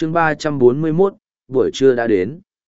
chương 341, buổi trưa đã đến.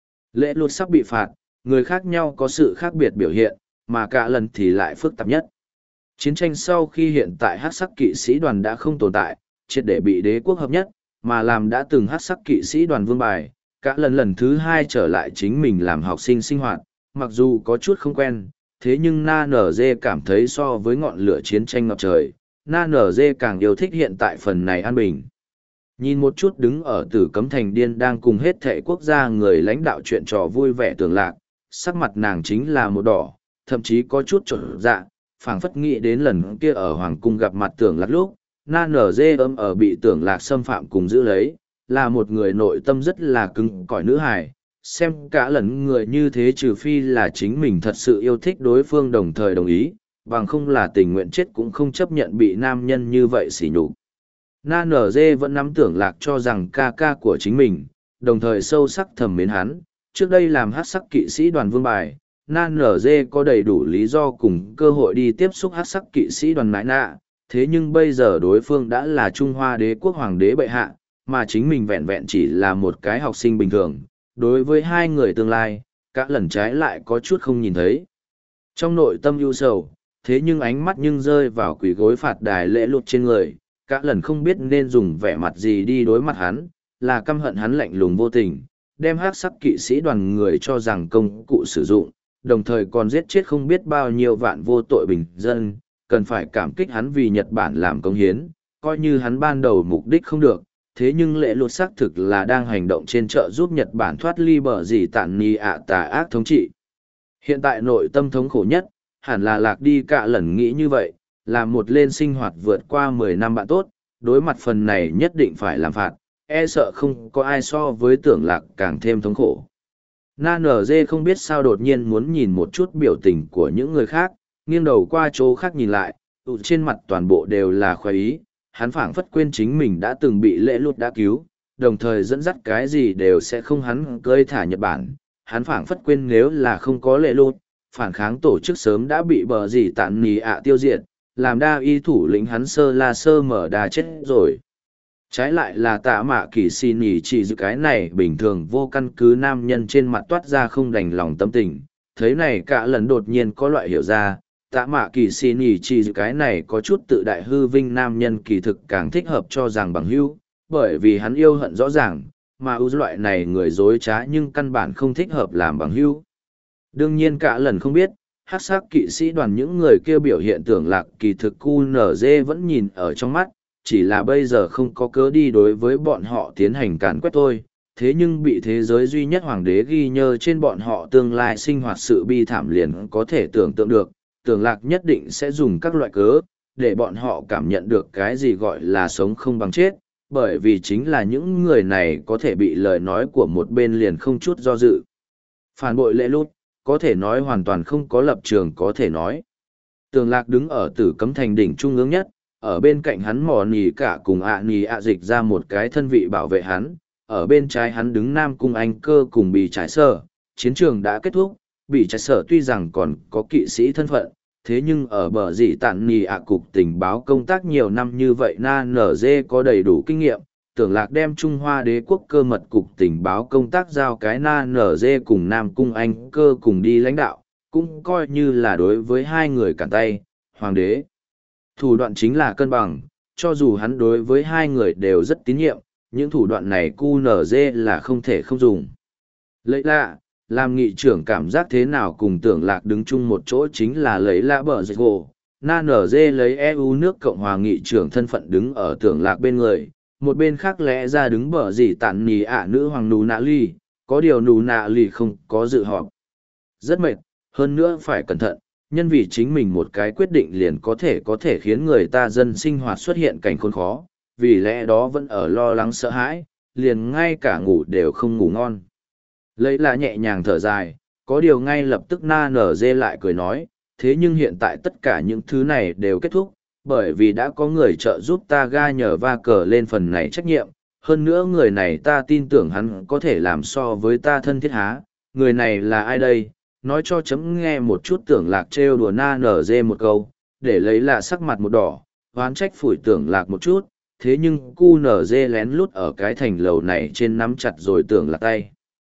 Lễ luật sắp bị phạt, người khác nhau có sự khác biệt biểu hiện, mà cả lần thì lại phức tạp nhất. Chiến tranh sau khi hiện tại hắc sắc kỵ sĩ đoàn đã không tồn tại, triệt để bị đế quốc hợp nhất, mà làm đã từng hắc sắc kỵ sĩ đoàn vương bài, cả lần thứ hai trở lại chính mình làm học sinh sinh hoạt, mặc dù có chút không quen, thế nhưng Na Nở Dê cảm thấy so với ngọn lửa chiến tranh ngập trời, Na Nở Dê càng yêu thích hiện tại phần này an bình. Nhìn một chút đứng ở Tử Cấm Thành Điên đang cùng hết thệ quốc gia người lãnh đạo chuyện trò vui vẻ Tưởng Lạc, sắc mặt nàng chính là một đỏ, thậm chí có chút trộn dạ, phảng phất nghĩ đến lần kia ở Hoàng Cung gặp mặt Tưởng Lạc lúc, Na Nở Dê ấm ở bị Tưởng Lạc xâm phạm cùng giữ lấy, là một người nội tâm rất là cứng cỏi nữ hài. Xem cả lần người như thế trừ phi là chính mình thật sự yêu thích đối phương đồng thời đồng ý, bằng không là tình nguyện chết cũng không chấp nhận bị nam nhân như vậy sỉ nhục. Na Nở Dê vẫn nắm Tưởng Lạc cho rằng ca ca của chính mình, đồng thời sâu sắc thầm mến hắn. Trước đây làm hát sắc kỵ sĩ đoàn vương bài, Na Nở Dê có đầy đủ lý do cùng cơ hội đi tiếp xúc hát sắc kỵ sĩ đoàn nãi nạ, thế nhưng bây giờ đối phương đã là Trung Hoa đế quốc hoàng đế bệ hạ, mà chính mình vẹn vẹn chỉ là một cái học sinh bình thường. Đối với hai người tương lai, cả lần trái lại có chút không nhìn thấy. Trong nội tâm ưu sầu, thế nhưng ánh mắt nhưng rơi vào quỷ gối phạt đài lễ luật trên người, cả lần không biết nên dùng vẻ mặt gì đi đối mặt hắn, là căm hận hắn lạnh lùng vô tình, đem hắc sắc kỵ sĩ đoàn người cho rằng công cụ sử dụng, đồng thời còn giết chết không biết bao nhiêu vạn vô tội bình dân, cần phải cảm kích hắn vì Nhật Bản làm công hiến, coi như hắn ban đầu mục đích không được, thế nhưng lễ luật xác thực là đang hành động trên trợ giúp Nhật Bản thoát ly bờ gì tản ni ạ tà ác thống trị. Hiện tại nội tâm thống khổ nhất, hẳn là lạc đi cả lần nghĩ như vậy, là một lên sinh hoạt vượt qua 10 năm bạn tốt, đối mặt phần này nhất định phải làm phạt, e sợ không có ai so với Tưởng Lạc càng thêm thống khổ. Na Nở Dê không biết sao đột nhiên muốn nhìn một chút biểu tình của những người khác, nghiêng đầu qua chỗ khác nhìn lại, trên mặt toàn bộ đều là khoái ý, hắn phảng phất quên chính mình đã từng bị lễ luật đã cứu, đồng thời dẫn dắt cái gì đều sẽ không hắn cơi thả Nhật Bản, hắn phảng phất quên nếu là không có lễ luật, phản kháng tổ chức sớm đã bị bờ gì tản nì ạ tiêu diệt, làm đa y thủ lĩnh hắn sơ la sơ mở đà chết rồi. Trái lại là Tạ Mạ Kỳ Xì Nỉ chỉ giữ cái này bình thường vô căn cứ nam nhân trên mặt toát ra không đành lòng tâm tình, thấy này cả lần đột nhiên có loại hiểu ra, Tạ Mạ Kỳ Xì Nỉ chỉ giữ cái này có chút tự đại hư vinh nam nhân kỳ thực càng thích hợp cho rằng bằng hữu, bởi vì hắn yêu hận rõ ràng, mà ưu loại này người dối trá nhưng căn bản không thích hợp làm bằng hữu. Đương nhiên cả lần không biết, hắc sắc kỵ sĩ đoàn những người kia biểu hiện Tưởng Lạc kỳ thực QNZ vẫn nhìn ở trong mắt, chỉ là bây giờ không có cớ đi đối với bọn họ tiến hành càn quét thôi, thế nhưng bị thế giới duy nhất hoàng đế ghi nhớ trên bọn họ tương lai sinh hoạt sự bi thảm liền có thể tưởng tượng được, Tưởng Lạc nhất định sẽ dùng các loại cớ, để bọn họ cảm nhận được cái gì gọi là sống không bằng chết, bởi vì chính là những người này có thể bị lời nói của một bên liền không chút do dự. Phản bội lễ lút, có thể nói hoàn toàn không có lập trường có thể nói. Tưởng Lạc đứng ở Tử Cấm Thành đỉnh trung ương nhất, ở bên cạnh hắn mò nì cả cùng nì ạ dịch ra một cái thân vị bảo vệ hắn, ở bên trái hắn đứng Nam Cung Anh Cơ cùng Bì Trái Sở, chiến trường đã kết thúc, Bì Trái Sở tuy rằng còn có kỵ sĩ thân phận, thế nhưng ở bờ dị tản nì ạ cục tình báo công tác nhiều năm như vậy Na Nở Dê có đầy đủ kinh nghiệm, Tưởng Lạc đem Trung Hoa đế quốc cơ mật cục tình báo công tác giao cái Na Nở Dê cùng Nam Cung Anh Cơ cùng đi lãnh đạo, cũng coi như là đối với hai người cản tay, hoàng đế. Thủ đoạn chính là cân bằng, cho dù hắn đối với hai người đều rất tín nhiệm, những thủ đoạn này QNZ là không thể không dùng. Lấy lạ, làm nghị trưởng cảm giác thế nào cùng Tưởng Lạc đứng chung một chỗ chính là lấy lạ bờ dịch gỗ. Na nở dê lấy EU nước Cộng hòa nghị trưởng thân phận đứng ở Tưởng Lạc bên người, một bên khác lẽ ra đứng bờ gì tản nì ạ nữ hoàng Nù Nạ Ly, có điều Nù Nạ Ly không có dự họp. Rất mệt, hơn nữa phải cẩn thận, nhân vì chính mình một cái quyết định liền có thể khiến người ta dân sinh hoạt xuất hiện cảnh khốn khó, vì lẽ đó vẫn ở lo lắng sợ hãi, liền ngay cả ngủ đều không ngủ ngon. Lấy là nhẹ nhàng thở dài, có điều ngay lập tức Na nở dê lại cười nói, thế nhưng hiện tại tất cả những thứ này đều kết thúc, bởi vì đã có người trợ giúp ta ga nhờ va cờ lên phần này trách nhiệm, hơn nữa người này ta tin tưởng hắn có thể làm so với ta thân thiết há, người này là ai đây? Nói cho chấm nghe một chút Tưởng Lạc trêu đùa Na nở dê một câu, để lấy là sắc mặt một đỏ, hoán trách phủi Tưởng Lạc một chút, thế nhưng QNZ lén lút ở cái thành lầu này trên nắm chặt rồi tưởng là tay.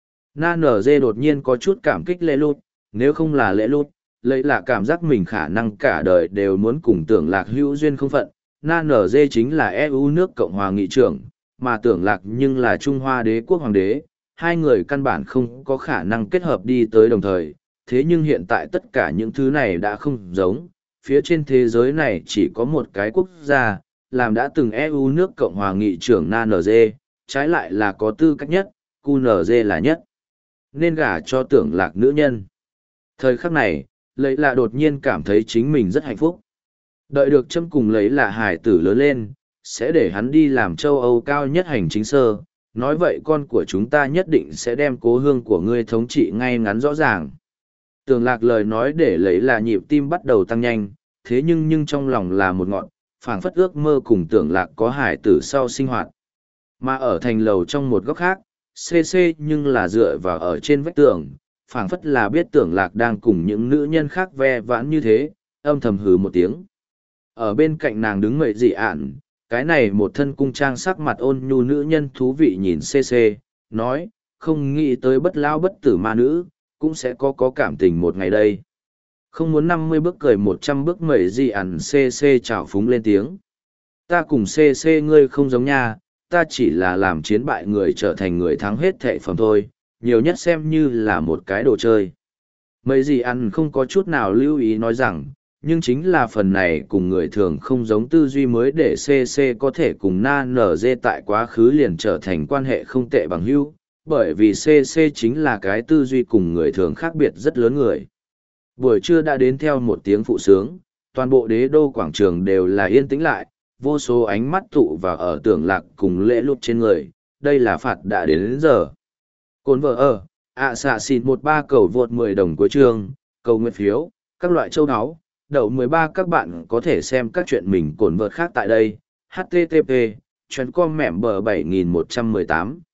NNZ đột nhiên có chút cảm kích lễ lút, nếu không là lễ lút, lấy là cảm giác mình khả năng cả đời đều muốn cùng tưởng lạc hữu duyên không phận. NNZ chính là EU nước Cộng hòa nghị trưởng, mà tưởng lạc nhưng là Trung Hoa đế quốc hoàng đế, hai người căn bản không có khả năng kết hợp đi tới đồng thời, thế nhưng hiện tại tất cả những thứ này đã không giống, phía trên thế giới này chỉ có một cái quốc gia, làm đã từng EU nước Cộng hòa nghị trưởng NNZ, trái lại là có tư cách nhất, QNZ là nhất, nên gả cho tưởng lạc nữ nhân. Thời khắc này, lấy là đột nhiên cảm thấy chính mình rất hạnh phúc. Đợi được châm cùng lấy là hải tử lớn lên, sẽ để hắn đi làm châu Âu cao nhất hành chính sơ, nói vậy con của chúng ta nhất định sẽ đem cố hương của ngươi thống trị ngay ngắn rõ ràng. Tưởng lạc lời nói để lấy là nhịp tim bắt đầu tăng nhanh, thế nhưng trong lòng là một ngọn, phảng phất ước mơ cùng tưởng lạc có hải tử sau sinh hoạt. Mà ở thành lầu trong một góc khác, CC nhưng là dựa vào ở trên vách tường, phảng phất là biết tưởng lạc đang cùng những nữ nhân khác ve vãn như thế, âm thầm hừ một tiếng. Ở bên cạnh nàng đứng mậy dị ản, cái này một thân cung trang sắc mặt ôn nhu nữ nhân thú vị nhìn CC, nói, không nghĩ tới bất lao bất tử ma nữ, cũng sẽ có cảm tình một ngày đây. Không muốn 50 bước cười 100 bước mẩy gì ẩn CC chào phúng lên tiếng. Ta cùng CC ngươi không giống nha, ta chỉ là làm chiến bại người trở thành người thắng hết thệ phẩm thôi, nhiều nhất xem như là một cái đồ chơi. Mấy gì ăn không có chút nào lưu ý nói rằng, nhưng chính là phần này cùng người thường không giống tư duy mới để CC có thể cùng NNZ tại quá khứ liền trở thành quan hệ không tệ bằng hữu, bởi vì CC chính là cái tư duy cùng người thường khác biệt rất lớn người. Buổi trưa đã đến theo một tiếng phụ sướng, toàn bộ đế đô quảng trường đều là yên tĩnh lại, vô số ánh mắt tụ vào ở tưởng lạc cùng lễ lụt trên người, đây là phạt đã đến giờ. Cồn vợ ở, xạ xịt 13 cầu vượt 10 đồng cuối chương, cầu nguyện phiếu, các loại châu áo, đậu 13 các bạn có thể xem các chuyện mình cồn vợt khác tại đây, http, chuyến com mẹm bờ 7118.